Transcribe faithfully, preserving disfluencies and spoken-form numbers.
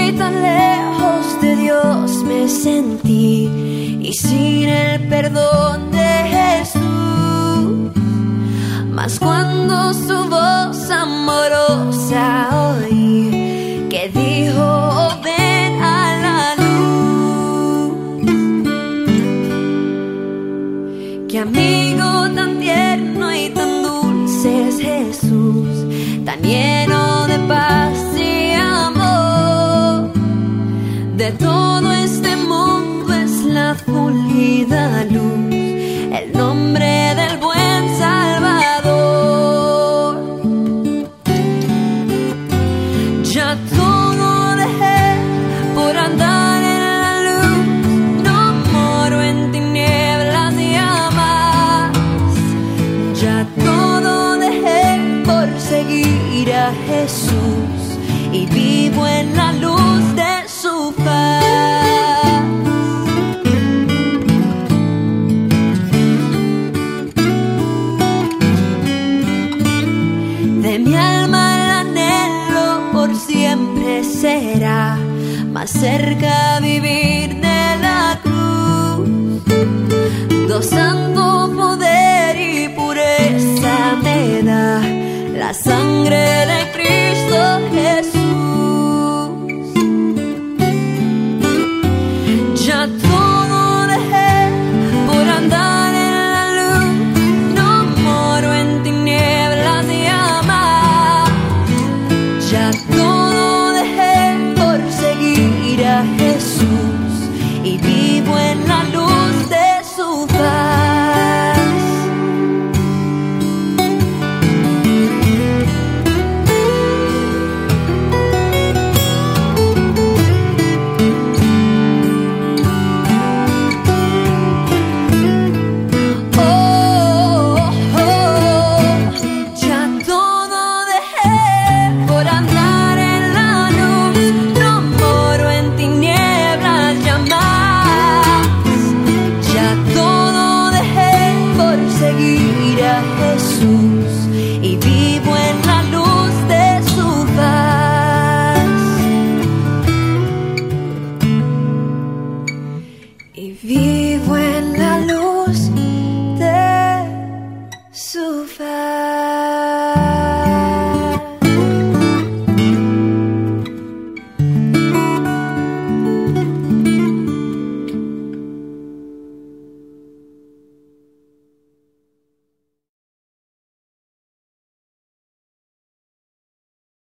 tan lejos de Dios me sentí, y sin el perdón de Jesús. Mas cuando su voz amorosa oí, que dijo, oh, ven a la luz. Qué amigo tan tierno y tan dulce es Jesús, tan lleno de paz y amor. De todo este mundo es la fulgida luz, el nombre del buen Salvador. Ya todo dejé por andar en la luz, no moro en tinieblas jamás. Ya todo dejé por seguir a Jesús y vivo en la luz de su paz. De mi alma el anhelo por siempre será, más cerca vivir de la cruz. Gozando poder y pureza me da la sangre de Cristo.